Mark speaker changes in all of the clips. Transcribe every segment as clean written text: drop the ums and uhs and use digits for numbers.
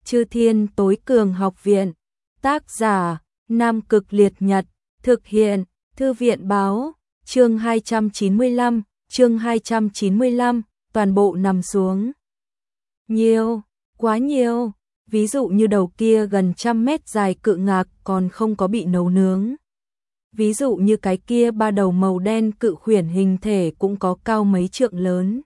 Speaker 1: Chư Thiên Tối Cường Học Viện. Tác giả: Nam Cực Liệt Nhật. Thực hiện: Thư viện báo. Chương 295, toàn bộ nằm xuống. Nhiều, quá nhiều. Ví dụ như đầu kia gần 100 mét dài cự ngạc còn không có bị nấu nướng. Ví dụ như cái kia ba đầu màu đen cự khuyển hình thể cũng có cao mấy trượng lớn.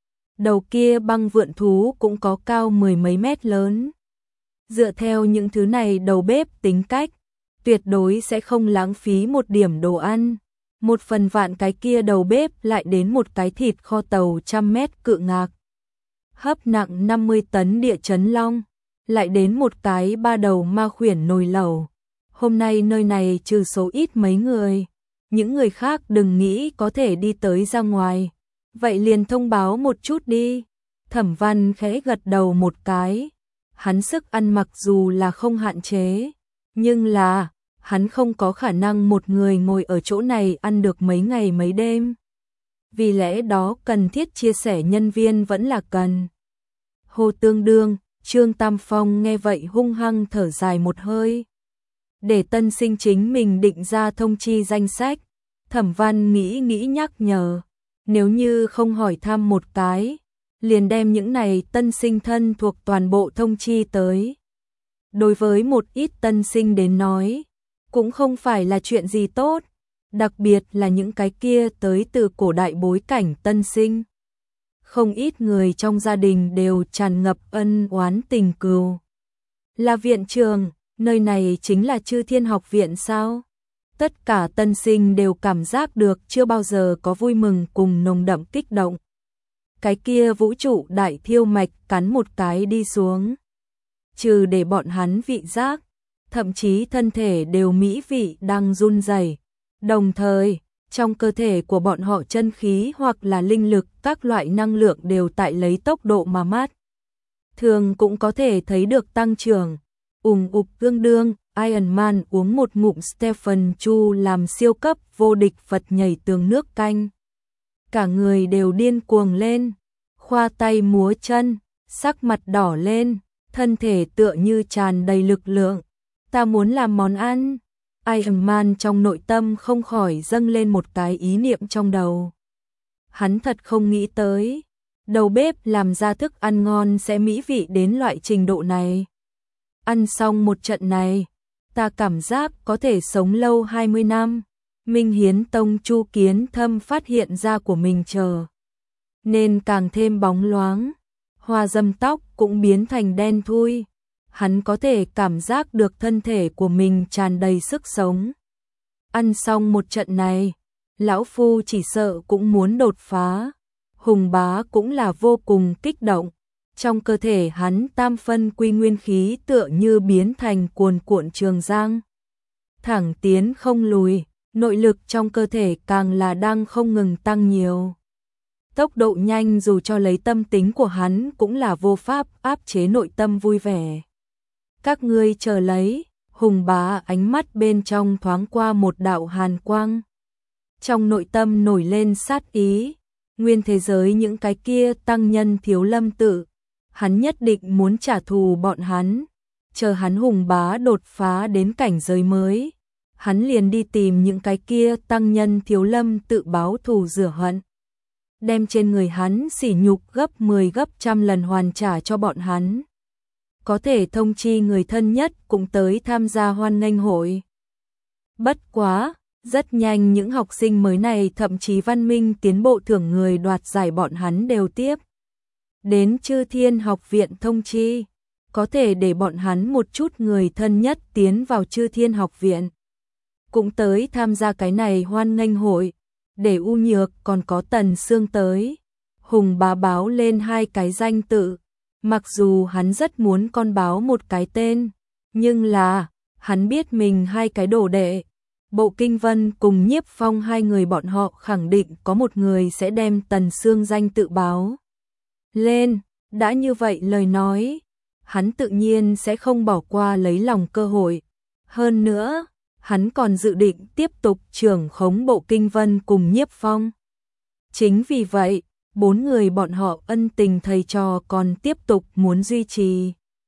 Speaker 1: Đầu kia băng vượn thú cũng có cao 10 mấy mét lớn. Dựa theo những thứ này đầu bếp tính cách, tuyệt đối sẽ không lãng phí một điểm đồ ăn. 1/1000 cái kia đầu bếp lại đến một cái thịt kho tàu 100 mét cự ngạc. Hấp nặng 50 tấn địa chấn long, lại đến một cái ba đầu ma khuyển nồi lẩu. Hôm nay nơi này trừ số ít mấy người, những người khác đừng nghĩ có thể đi tới ra ngoài. Vậy liền thông báo một chút đi. Thẩm Văn khẽ gật đầu một cái. Hắn sức ăn mặc dù là không hạn chế, nhưng là hắn không có khả năng một người ngồi ở chỗ này ăn được mấy ngày mấy đêm. Vì lẽ đó cần thiết chia sẻ nhân viên vẫn là cần. Hồ Tương Đương, Trương Tam Phong nghe vậy hung hăng thở dài một hơi. Để tân sinh chính mình định ra thông chi danh sách, Thẩm Văn nghĩ nhắc nhở. Nếu như không hỏi thăm một cái, liền đem những này tân sinh thân thuộc toàn bộ thông chi tới. Đối với một ít tân sinh đến nói, cũng không phải là chuyện gì tốt, đặc biệt là những cái kia tới từ cổ đại bối cảnh tân sinh. Không ít người trong gia đình đều tràn ngập ân oán tình cừu. Là viện trường, nơi này chính là Chư Thiên Học Viện sao? Tất cả tân sinh đều cảm giác được chưa bao giờ có vui mừng cùng nồng đậm kích động. Cái kia vũ trụ đại thiêu mạch cắn một cái đi xuống. Trừ để bọn hắn vị giác, thậm chí thân thể đều mỹ vị đang run rẩy. Đồng thời, trong cơ thể của bọn họ chân khí hoặc là linh lực các loại năng lượng đều tại lấy tốc độ mà mắt thường cũng có thể thấy được tăng trưởng. Tương đương, Iron Man uống một ngụm Stephen Chu làm siêu cấp vô địch Phật nhảy tường nước canh. Cả người đều điên cuồng lên, khoa tay múa chân, sắc mặt đỏ lên, thân thể tựa như tràn đầy lực lượng. Ta muốn làm món ăn. Iron Man trong nội tâm không khỏi dâng lên một cái ý niệm trong đầu. Hắn thật không nghĩ tới, đầu bếp làm ra thức ăn ngon sẽ mỹ vị đến loại trình độ này. Ăn xong một trận này, ta cảm giác có thể sống lâu 20 năm. Minh Hiến Tông Chu Kiến Thâm phát hiện ra của mình nên càng thêm bóng loáng, hoa dâm tóc cũng biến thành đen thui. Hắn có thể cảm giác được thân thể của mình tràn đầy sức sống. Ăn xong một trận này, lão phu chỉ sợ cũng muốn đột phá. Hùng Bá cũng là vô cùng kích động. Trong cơ thể hắn tam phân quy nguyên khí tựa như biến thành cuồn cuộn trường giang. Thẳng tiến không lùi, nội lực trong cơ thể càng là đang không ngừng tăng nhiều. Tốc độ nhanh dù cho lấy tâm tính của hắn cũng là vô pháp áp chế nội tâm vui vẻ. Các ngươi chờ lấy, Hùng Bá ánh mắt bên trong thoáng qua một đạo hàn quang. Trong nội tâm nổi lên sát ý, nguyên thế giới những cái kia tăng nhân Thiếu Lâm tự. Hắn nhất định muốn trả thù bọn hắn, chờ hắn Hùng Bá đột phá đến cảnh giới mới. Hắn liền đi tìm những cái kia tăng nhân Thiếu Lâm tự báo thù rửa hận. Đem trên người hắn sỉ nhục gấp 10 gấp trăm lần hoàn trả cho bọn hắn. Có thể thông chi người thân nhất cũng tới tham gia hoan nghênh hội. Bất quá, rất nhanh những học sinh mới này thậm chí văn minh tiến bộ thưởng người đoạt giải bọn hắn đều tiếp. Đến Chư Thiên Học Viện thông chi, có thể để bọn hắn một chút người thân nhất tiến vào Chư Thiên Học Viện. Cũng tới tham gia cái này hoan nghênh hội, để U Nhược còn có Tần Sương tới. Hùng Bá báo lên 2 cái danh tự, mặc dù hắn rất muốn con báo một cái tên, nhưng là, hắn biết mình 2 cái đồ đệ. Bộ Kinh Vân cùng Nhiếp Phong 2 người bọn họ khẳng định có một người sẽ đem Tần Sương danh tự báo lên. Đã như vậy lời nói, hắn tự nhiên sẽ không bỏ qua lấy lòng cơ hội. Hơn nữa, hắn còn dự định tiếp tục trưởng khống Bộ Kinh Vân cùng Nhiếp Phong. Chính vì vậy, 4 người bọn họ ân tình thầy trò còn tiếp tục muốn duy trì.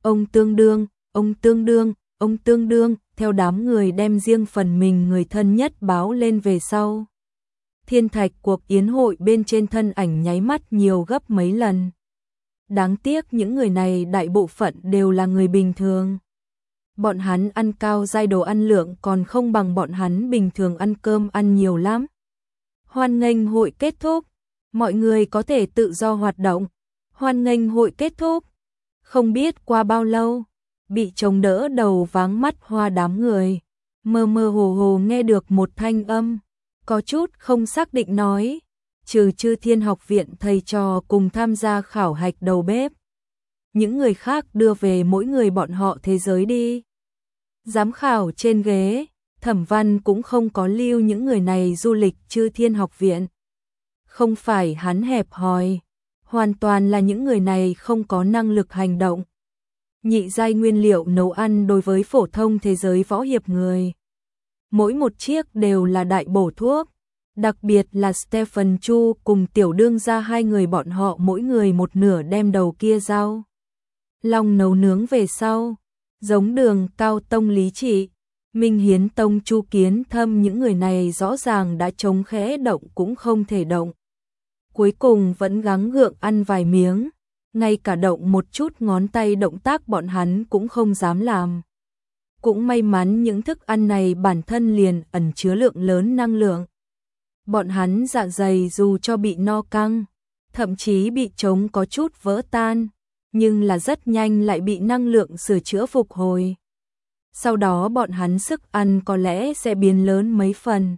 Speaker 1: Ông tương đương, ông tương đương, ông tương đương, theo đám người đem riêng phần mình người thân nhất báo lên về sau. Thiên thạch cuộc yến hội bên trên thân ảnh nháy mắt nhiều gấp mấy lần. Đáng tiếc những người này đại bộ phận đều là người bình thường. Bọn hắn ăn cao giai đồ ăn lượng còn không bằng bọn hắn bình thường ăn cơm ăn nhiều lắm. Hoan nghênh hội kết thúc, mọi người có thể tự do hoạt động. Hoan nghênh hội kết thúc. Không biết qua bao lâu, bị chống đỡ đầu váng mắt hoa đám người, mơ mơ hồ hồ nghe được một thanh âm, có chút không xác định nói, trừ Chư Thiên Học viện thầy trò cùng tham gia khảo hạch đầu bếp. Những người khác đưa về mỗi người bọn họ thế giới đi. Giám khảo trên ghế, Thẩm Văn cũng không có lưu những người này du lịch Chư Thiên Học viện. Không phải hắn hẹp hòi, hoàn toàn là những người này không có năng lực hành động. Nhị giai nguyên liệu nấu ăn đối với phổ thông thế giới võ hiệp người. Mỗi một chiếc đều là đại bổ thuốc, đặc biệt là Stephen Chu cùng tiểu đương gia hai người bọn họ mỗi người một nửa đem đầu kia rau long nấu nướng về sau, giống Đường Cao Tông Lý Trị, Minh Hiến Tông Chu Kiến Thâm, những người này rõ ràng đã chống khẽ động cũng không thể động. Cuối cùng vẫn gắng gượng ăn vài miếng, ngay cả động một chút ngón tay động tác bọn hắn cũng không dám làm. Cũng may mắn những thức ăn này bản thân liền ẩn chứa lượng lớn năng lượng. Bọn hắn dạ dày dù cho bị no căng, thậm chí bị trống có chút vỡ tan, nhưng là rất nhanh lại bị năng lượng sửa chữa phục hồi. Sau đó bọn hắn sức ăn có lẽ sẽ biến lớn mấy phần.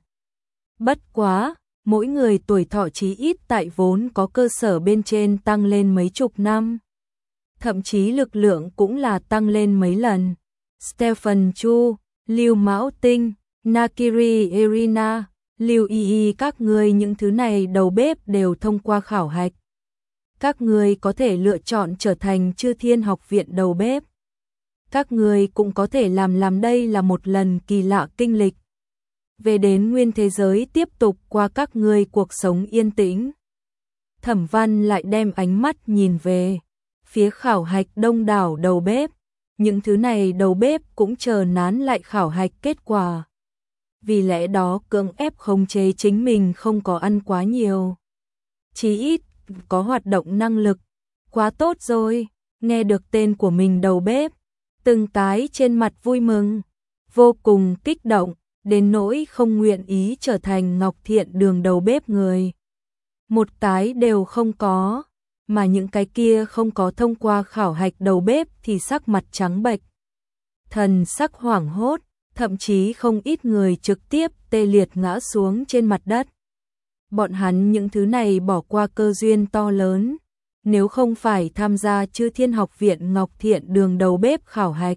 Speaker 1: Bất quá, mỗi người tuổi thọ chí ít tại vốn có cơ sở bên trên tăng lên mấy chục năm. Thậm chí lực lượng cũng là tăng lên mấy lần. Stephen Chu, Lưu Mão Tinh, Nakiri Irina, Lưu Y các người những thứ này đầu bếp đều thông qua khảo hạch. Các người có thể lựa chọn trở thành Chư Thiên Học viện đầu bếp. Các người cũng có thể làm đây là một lần kỳ lạ kinh lịch. Về đến nguyên thế giới tiếp tục qua các người cuộc sống yên tĩnh. Thẩm Văn lại đem ánh mắt nhìn về phía khảo hạch đông đảo đầu bếp. Những thứ này đầu bếp cũng chờ nán lại khảo hạch kết quả. Vì lẽ đó cưỡng ép khống chế chính mình không có ăn quá nhiều. Chí ít có hoạt động năng lực. Quá tốt rồi, nghe được tên của mình đầu bếp. Từng cái trên mặt vui mừng, vô cùng kích động, đến nỗi không nguyện ý trở thành Ngọc Thiện Đường đầu bếp người. Một cái đều không có, mà những cái kia không có thông qua khảo hạch đầu bếp thì sắc mặt trắng bệch. Thần sắc hoảng hốt, thậm chí không ít người trực tiếp tê liệt ngã xuống trên mặt đất. Bọn hắn những thứ này bỏ qua cơ duyên to lớn. Nếu không phải tham gia Chư Thiên Học viện Ngọc Thiện Đường đầu bếp khảo hạch,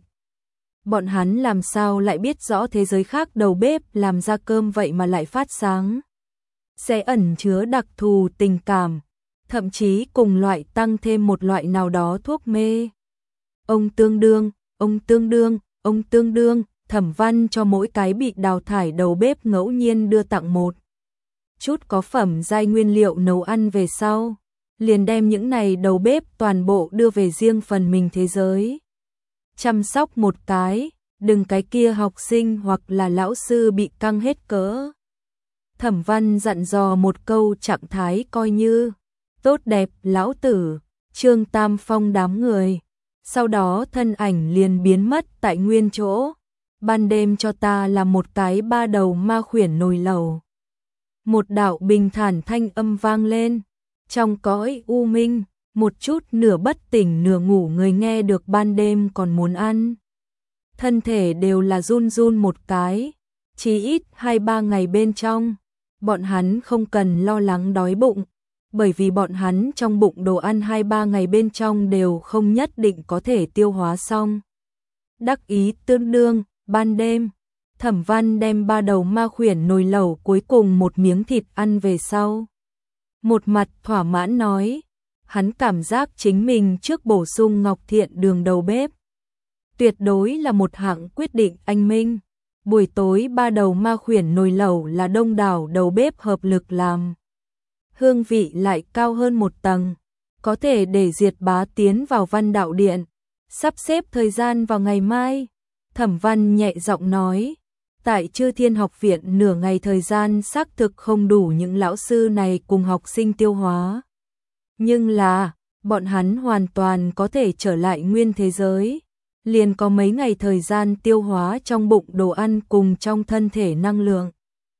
Speaker 1: bọn hắn làm sao lại biết rõ thế giới khác đầu bếp làm ra cơm vậy mà lại phát sáng. Sẽ ẩn chứa đặc thù tình cảm, thậm chí cùng loại tăng thêm một loại nào đó thuốc mê. Ông tương đương, ông tương đương, ông tương đương, Thẩm Văn cho mỗi cái bị đào thải đầu bếp ngẫu nhiên đưa tặng một chút có phẩm giai nguyên liệu nấu ăn về sau. Liền đem những này đầu bếp toàn bộ đưa về riêng phần mình thế giới. Chăm sóc một cái, đừng cái kia học sinh hoặc là lão sư bị căng hết cỡ. Thẩm Văn dặn dò một câu trạng thái coi như tốt đẹp lão tử, Trương Tam Phong đám người. Sau đó thân ảnh liền biến mất tại nguyên chỗ. Ban đêm cho ta là một cái ba đầu ma khuyển nồi lẩu. Một đạo bình thản thanh âm vang lên. Trong cõi u minh, một chút nửa bất tỉnh nửa ngủ người nghe được ban đêm còn muốn ăn. Thân thể đều là run run một cái, chỉ ít 2-3 ngày bên trong, bọn hắn không cần lo lắng đói bụng, bởi vì bọn hắn trong bụng đồ ăn 2-3 ngày bên trong đều không nhất định có thể tiêu hóa xong. Đắc ý tương đương, ban đêm, Thẩm Văn đem ba đầu ma khuyển nồi lẩu cuối cùng một miếng thịt ăn về sau. Một mặt thỏa mãn nói, hắn cảm giác chính mình trước bổ sung Ngọc Thiện Đường đầu bếp. Tuyệt đối là một hạng quyết định anh minh. Buổi tối ba đầu ma khuyển nồi lẩu là đông đảo đầu bếp hợp lực làm. Hương vị lại cao hơn một tầng, có thể để Diệt Bá tiến vào Văn Đạo Điện. Sắp xếp thời gian vào ngày mai. Thẩm Văn nhẹ giọng nói. Tại Chư Thiên Học Viện nửa ngày thời gian xác thực không đủ những lão sư này cùng học sinh tiêu hóa. Nhưng là, bọn hắn hoàn toàn có thể trở lại nguyên thế giới. Liền có mấy ngày thời gian tiêu hóa trong bụng đồ ăn cùng trong thân thể năng lượng.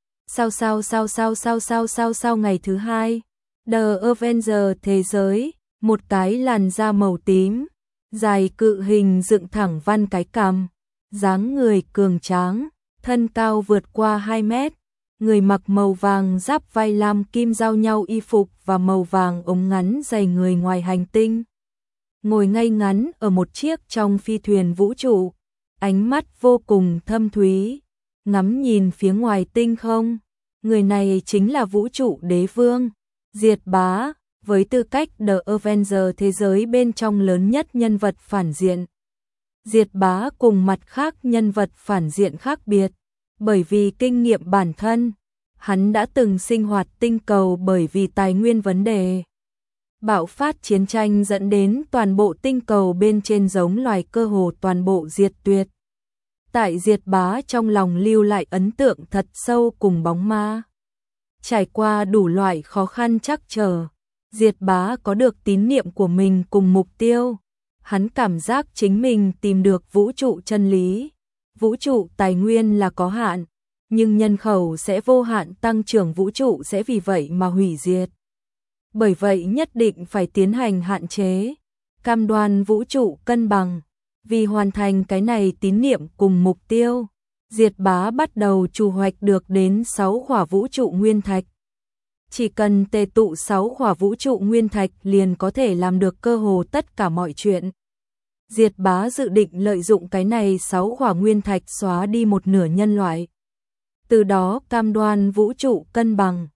Speaker 1: Sau ngày thứ hai, The Avenger thế giới, một cái làn da màu tím, dài cự hình dựng thẳng văn cái cằm, dáng người cường tráng, thân cao vượt qua 2 mét, người mặc màu vàng giáp vai lam kim giao nhau y phục và màu vàng ống ngắn dày người ngoài hành tinh. Ngồi ngay ngắn ở một chiếc trong phi thuyền vũ trụ, ánh mắt vô cùng thâm thúy, ngắm nhìn phía ngoài tinh không. Người này chính là vũ trụ đế vương, Diệt Bá, với tư cách The Avenger thế giới bên trong lớn nhất nhân vật phản diện. Diệt Bá cùng mặt khác nhân vật phản diện khác biệt, bởi vì kinh nghiệm bản thân, hắn đã từng sinh hoạt tinh cầu bởi vì tài nguyên vấn đề. Bạo phát chiến tranh dẫn đến toàn bộ tinh cầu bên trên giống loài cơ hồ toàn bộ diệt tuyệt. Tại Diệt Bá trong lòng lưu lại ấn tượng thật sâu cùng bóng ma. Trải qua đủ loại khó khăn trắc trở, Diệt Bá có được tín niệm của mình cùng mục tiêu. Hắn cảm giác chính mình tìm được vũ trụ chân lý. Vũ trụ tài nguyên là có hạn, nhưng nhân khẩu sẽ vô hạn tăng trưởng, vũ trụ sẽ vì vậy mà hủy diệt. Bởi vậy nhất định phải tiến hành hạn chế, cam đoan vũ trụ cân bằng. Vì hoàn thành cái này tín niệm cùng mục tiêu, Diệt Bá bắt đầu trù hoạch được đến 6 khỏa vũ trụ nguyên thạch. Chỉ cần tề tụ 6 khỏa vũ trụ nguyên thạch liền có thể làm được cơ hồ tất cả mọi chuyện. Diệt Bá dự định lợi dụng cái này 6 khỏa nguyên thạch xóa đi một nửa nhân loại. Từ đó cam đoan vũ trụ cân bằng.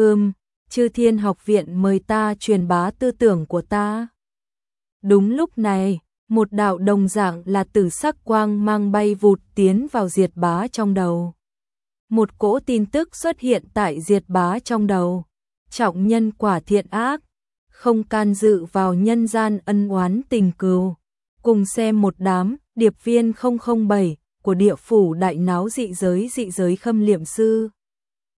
Speaker 1: Chư Thiên Học Viện mời ta truyền bá tư tưởng của ta. Đúng lúc này, một đạo đồng dạng là tử sắc quang mang bay vụt tiến vào Diệt Bá trong đầu. Một cỗ tin tức xuất hiện tại Diệt Bá trong đầu. Trọng nhân quả thiện ác, không can dự vào nhân gian ân oán tình cừu. Cùng xem một đám điệp viên 007 của địa phủ đại náo dị giới khâm liệm sư.